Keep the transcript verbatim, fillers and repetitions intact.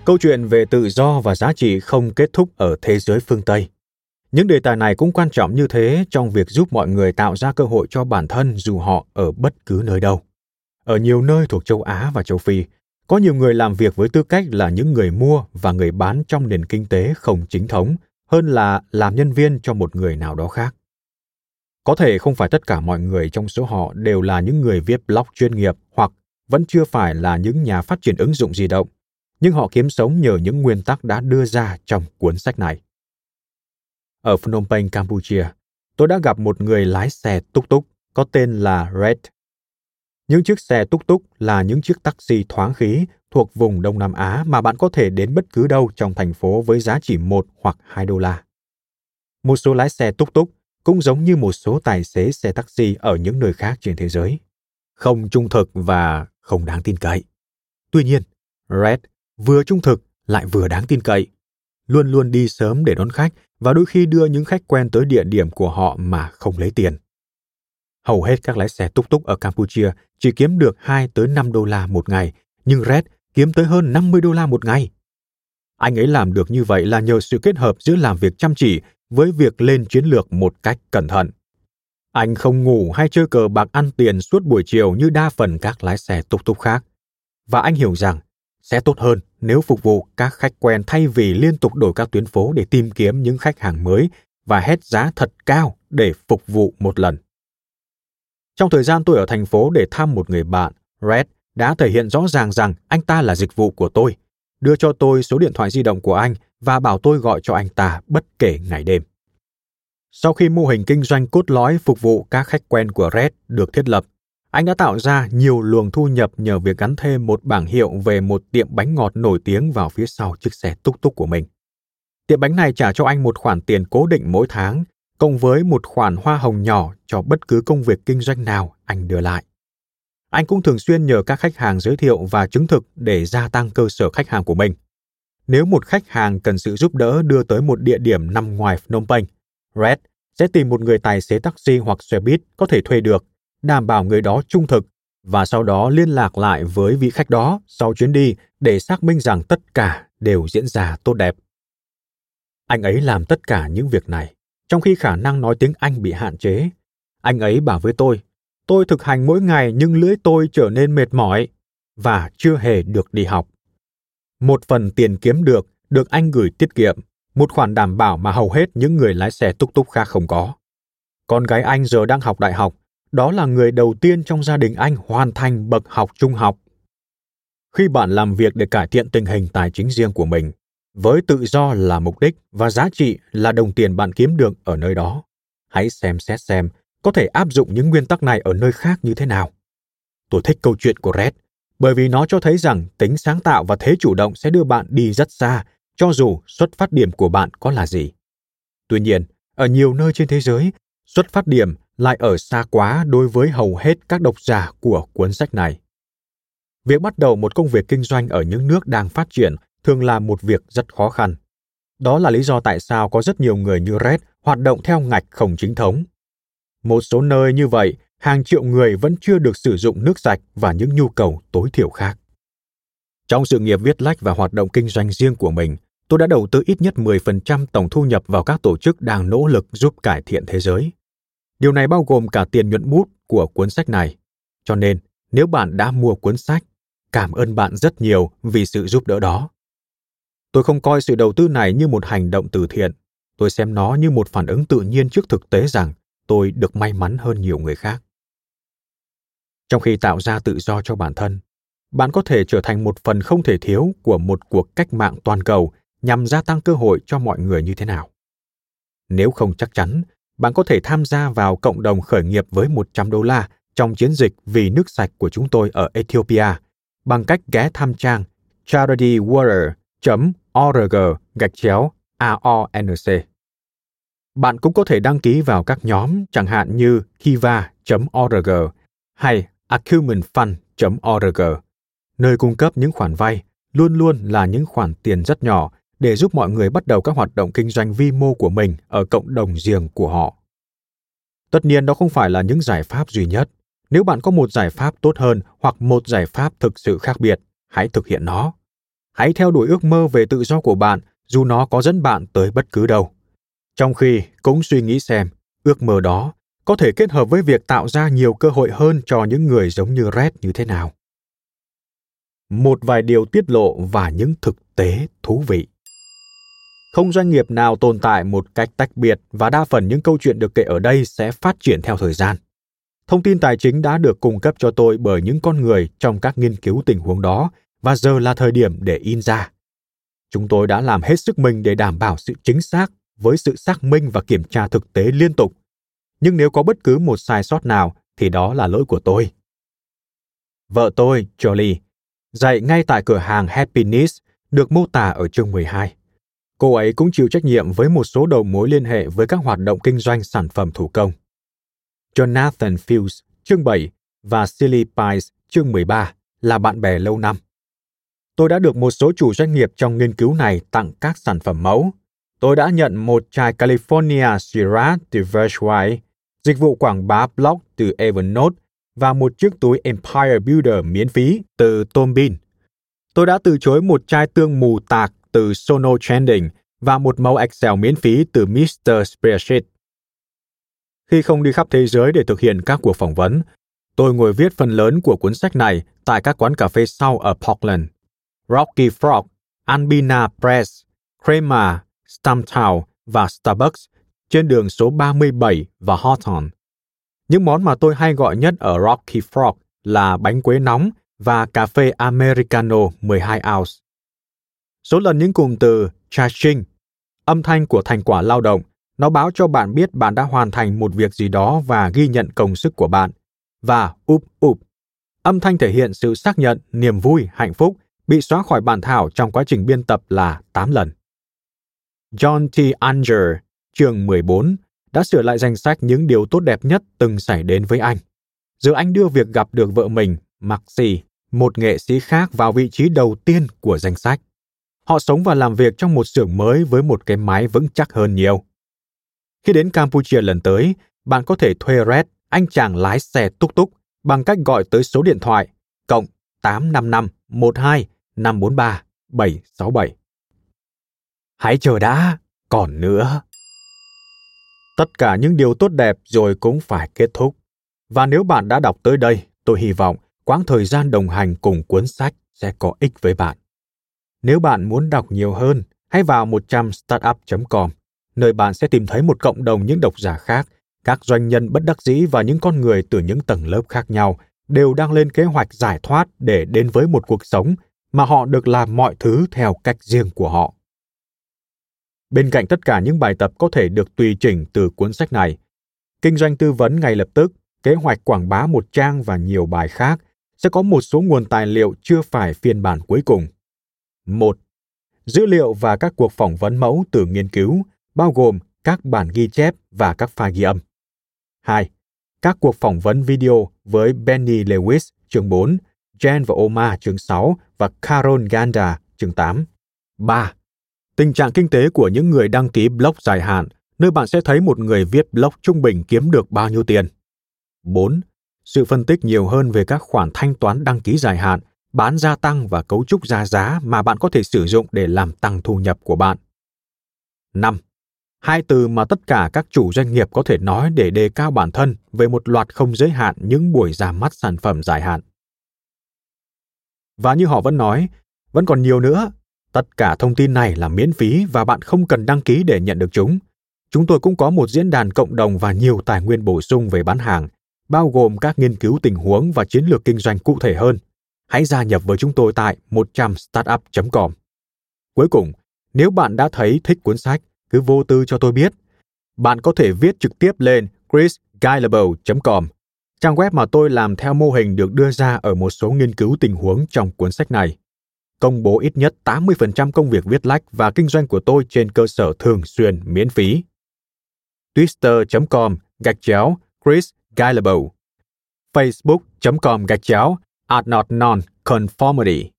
Câu chuyện về tự do và giá trị không kết thúc ở thế giới phương Tây. Những đề tài này cũng quan trọng như thế trong việc giúp mọi người tạo ra cơ hội cho bản thân dù họ ở bất cứ nơi đâu. Ở nhiều nơi thuộc châu Á và châu Phi, có nhiều người làm việc với tư cách là những người mua và người bán trong nền kinh tế không chính thống hơn là làm nhân viên cho một người nào đó khác. Có thể không phải tất cả mọi người trong số họ đều là những người viết blog chuyên nghiệp hoặc vẫn chưa phải là những nhà phát triển ứng dụng di động, nhưng họ kiếm sống nhờ những nguyên tắc đã đưa ra trong cuốn sách này. Ở Phnom Penh, Campuchia, tôi đã gặp một người lái xe túc túc có tên là Red. Những chiếc xe túc túc là những chiếc taxi thoáng khí thuộc vùng Đông Nam Á mà bạn có thể đến bất cứ đâu trong thành phố với giá chỉ một hoặc hai đô la. Một số lái xe túc túc cũng giống như một số tài xế xe taxi ở những nơi khác trên thế giới, không trung thực và không đáng tin cậy. Tuy nhiên, Red vừa trung thực lại vừa đáng tin cậy, luôn luôn đi sớm để đón khách và đôi khi đưa những khách quen tới địa điểm của họ mà không lấy tiền. Hầu hết các lái xe túc túc ở Campuchia chỉ kiếm được hai tới năm đô la một ngày, nhưng Red kiếm tới hơn năm mươi đô la một ngày. Anh ấy làm được như vậy là nhờ sự kết hợp giữa làm việc chăm chỉ với việc lên chiến lược một cách cẩn thận. Anh không ngủ hay chơi cờ bạc ăn tiền suốt buổi chiều như đa phần các lái xe túc túc khác. Và anh hiểu rằng sẽ tốt hơn nếu phục vụ các khách quen thay vì liên tục đổi các tuyến phố để tìm kiếm những khách hàng mới và hét giá thật cao để phục vụ một lần. Trong thời gian tôi ở thành phố để thăm một người bạn, Red đã thể hiện rõ ràng rằng anh ta là dịch vụ của tôi, đưa cho tôi số điện thoại di động của anh và bảo tôi gọi cho anh ta bất kể ngày đêm. Sau khi mô hình kinh doanh cốt lõi phục vụ các khách quen của Red được thiết lập, anh đã tạo ra nhiều luồng thu nhập nhờ việc gắn thêm một bảng hiệu về một tiệm bánh ngọt nổi tiếng vào phía sau chiếc xe túc túc của mình. Tiệm bánh này trả cho anh một khoản tiền cố định mỗi tháng, cộng với một khoản hoa hồng nhỏ cho bất cứ công việc kinh doanh nào anh đưa lại. Anh cũng thường xuyên nhờ các khách hàng giới thiệu và chứng thực để gia tăng cơ sở khách hàng của mình. Nếu một khách hàng cần sự giúp đỡ đưa tới một địa điểm nằm ngoài Phnom Penh, Red sẽ tìm một người tài xế taxi hoặc xe buýt có thể thuê được, đảm bảo người đó trung thực và sau đó liên lạc lại với vị khách đó sau chuyến đi để xác minh rằng tất cả đều diễn ra tốt đẹp. Anh ấy làm tất cả những việc này, trong khi khả năng nói tiếng Anh bị hạn chế. Anh ấy bảo với tôi, tôi thực hành mỗi ngày nhưng lưỡi tôi trở nên mệt mỏi và chưa hề được đi học. Một phần tiền kiếm được, được anh gửi tiết kiệm, một khoản đảm bảo mà hầu hết những người lái xe túc túc khác không có. Con gái anh giờ đang học đại học, đó là người đầu tiên trong gia đình anh hoàn thành bậc học trung học. Khi bạn làm việc để cải thiện tình hình tài chính riêng của mình, với tự do là mục đích và giá trị là đồng tiền bạn kiếm được ở nơi đó, hãy xem xét xem có thể áp dụng những nguyên tắc này ở nơi khác như thế nào. Tôi thích câu chuyện của Red, bởi vì nó cho thấy rằng tính sáng tạo và thế chủ động sẽ đưa bạn đi rất xa, cho dù xuất phát điểm của bạn có là gì. Tuy nhiên, ở nhiều nơi trên thế giới, xuất phát điểm lại ở xa quá đối với hầu hết các độc giả của cuốn sách này. Việc bắt đầu một công việc kinh doanh ở những nước đang phát triển thường là một việc rất khó khăn. Đó là lý do tại sao có rất nhiều người như Red hoạt động theo ngạch không chính thống. Một số nơi như vậy, hàng triệu người vẫn chưa được sử dụng nước sạch và những nhu cầu tối thiểu khác. Trong sự nghiệp viết lách và hoạt động kinh doanh riêng của mình, tôi đã đầu tư ít nhất mười phần trăm tổng thu nhập vào các tổ chức đang nỗ lực giúp cải thiện thế giới. Điều này bao gồm cả tiền nhuận bút của cuốn sách này. Cho nên, nếu bạn đã mua cuốn sách, cảm ơn bạn rất nhiều vì sự giúp đỡ đó. Tôi không coi sự đầu tư này như một hành động từ thiện. Tôi xem nó như một phản ứng tự nhiên trước thực tế rằng tôi được may mắn hơn nhiều người khác. Trong khi tạo ra tự do cho bản thân, bạn có thể trở thành một phần không thể thiếu của một cuộc cách mạng toàn cầu nhằm gia tăng cơ hội cho mọi người như thế nào. Nếu không chắc chắn, bạn có thể tham gia vào cộng đồng khởi nghiệp với một trăm đô la trong chiến dịch vì nước sạch của chúng tôi ở Ethiopia bằng cách ghé thăm trang charitywater chấm org gạch chéo a o n c. Bạn cũng có thể đăng ký vào các nhóm chẳng hạn như kiva chấm org hay acumenfund chấm org, nơi cung cấp những khoản vay, luôn luôn là những khoản tiền rất nhỏ để giúp mọi người bắt đầu các hoạt động kinh doanh vi mô của mình ở cộng đồng riêng của họ. Tất nhiên đó không phải là những giải pháp duy nhất. Nếu bạn có một giải pháp tốt hơn hoặc một giải pháp thực sự khác biệt, hãy thực hiện nó. Hãy theo đuổi ước mơ về tự do của bạn, dù nó có dẫn bạn tới bất cứ đâu. Trong khi cũng suy nghĩ xem, ước mơ đó có thể kết hợp với việc tạo ra nhiều cơ hội hơn cho những người giống như Red như thế nào. Một vài điều tiết lộ và những thực tế thú vị. Không doanh nghiệp nào tồn tại một cách tách biệt và đa phần những câu chuyện được kể ở đây sẽ phát triển theo thời gian. Thông tin tài chính đã được cung cấp cho tôi bởi những con người trong các nghiên cứu tình huống đó và giờ là thời điểm để in ra. Chúng tôi đã làm hết sức mình để đảm bảo sự chính xác với sự xác minh và kiểm tra thực tế liên tục. Nhưng nếu có bất cứ một sai sót nào thì đó là lỗi của tôi. Vợ tôi, Jolie, dạy ngay tại cửa hàng Happiness được mô tả ở chương mười hai. Cô ấy cũng chịu trách nhiệm với một số đầu mối liên hệ với các hoạt động kinh doanh sản phẩm thủ công. Jonathan Fields, chương bảy, và Silly Pies, chương mười ba, là bạn bè lâu năm. Tôi đã được một số chủ doanh nghiệp trong nghiên cứu này tặng các sản phẩm mẫu. Tôi đã nhận một chai California Syrah từ Verswine, dịch vụ quảng bá blog từ Evernote và một chiếc túi Empire Builder miễn phí từ Tom Bean. Tôi đã từ chối một chai tương mù tạc từ Sono Trending và một mẫu Excel miễn phí từ mít tơ Spreadsheet. Khi không đi khắp thế giới để thực hiện các cuộc phỏng vấn, tôi ngồi viết phần lớn của cuốn sách này tại các quán cà phê sau ở Portland, Rocky Frog, Albina Press, Kramer, Stumptown và Starbucks trên đường số ba mươi bảy và Hawthorne. Những món mà tôi hay gọi nhất ở Rocky Frog là bánh quế nóng và cà phê Americano mười hai ounce. Số lần những cụm từ cha-ching, âm thanh của thành quả lao động, nó báo cho bạn biết bạn đã hoàn thành một việc gì đó và ghi nhận công sức của bạn. Và úp úp, âm thanh thể hiện sự xác nhận, niềm vui, hạnh phúc, bị xóa khỏi bản thảo trong quá trình biên tập là tám lần. John T. Unger, chương mười bốn, đã sửa lại danh sách những điều tốt đẹp nhất từng xảy đến với anh. Giờ anh đưa việc gặp được vợ mình, Maxie, một nghệ sĩ khác, vào vị trí đầu tiên của danh sách. Họ sống và làm việc trong một xưởng mới với một cái máy vững chắc hơn nhiều. Khi đến Campuchia lần tới, bạn có thể thuê Red, anh chàng lái xe túc túc, bằng cách gọi tới số điện thoại cộng tám năm năm một hai năm bốn ba bảy sáu bảy. Hãy chờ đã, còn nữa. Tất cả những điều tốt đẹp rồi cũng phải kết thúc. Và nếu bạn đã đọc tới đây, tôi hy vọng quãng thời gian đồng hành cùng cuốn sách sẽ có ích với bạn. Nếu bạn muốn đọc nhiều hơn, hãy vào một trăm startup chấm com, nơi bạn sẽ tìm thấy một cộng đồng những độc giả khác, các doanh nhân bất đắc dĩ và những con người từ những tầng lớp khác nhau đều đang lên kế hoạch giải thoát để đến với một cuộc sống mà họ được làm mọi thứ theo cách riêng của họ. Bên cạnh tất cả những bài tập có thể được tùy chỉnh từ cuốn sách này, kinh doanh tư vấn ngay lập tức, kế hoạch quảng bá một trang và nhiều bài khác, sẽ có một số nguồn tài liệu chưa phải phiên bản cuối cùng. một. Dữ liệu và các cuộc phỏng vấn mẫu từ nghiên cứu, bao gồm các bản ghi chép và các file ghi âm. hai. Các cuộc phỏng vấn video với Benny Lewis, chương bốn, Jen và Omar, chương sáu, và Carol Ganda, chương tám. ba. Tình trạng kinh tế của những người đăng ký blog dài hạn, nơi bạn sẽ thấy một người viết blog trung bình kiếm được bao nhiêu tiền. bốn. Sự phân tích nhiều hơn về các khoản thanh toán đăng ký dài hạn, bán gia tăng và cấu trúc ra giá mà bạn có thể sử dụng để làm tăng thu nhập của bạn. năm. Hai từ mà tất cả các chủ doanh nghiệp có thể nói để đề cao bản thân về một loạt không giới hạn những buổi ra mắt sản phẩm dài hạn. Và như họ vẫn nói, vẫn còn nhiều nữa. Tất cả thông tin này là miễn phí và bạn không cần đăng ký để nhận được chúng. Chúng tôi cũng có một diễn đàn cộng đồng và nhiều tài nguyên bổ sung về bán hàng, bao gồm các nghiên cứu tình huống và chiến lược kinh doanh cụ thể hơn. Hãy gia nhập với chúng tôi tại một trăm startup chấm com. Cuối cùng, nếu bạn đã thấy thích cuốn sách, cứ vô tư cho tôi biết. Bạn có thể viết trực tiếp lên chris gillibo chấm com, trang web mà tôi làm theo mô hình được đưa ra ở một số nghiên cứu tình huống trong cuốn sách này. Công bố ít nhất tám mươi phần trăm công việc viết lách và kinh doanh của tôi trên cơ sở thường xuyên miễn phí. twitter chấm com gạch chéo Chris Gillibo, facebook chấm com gạch chéo at not non conformity.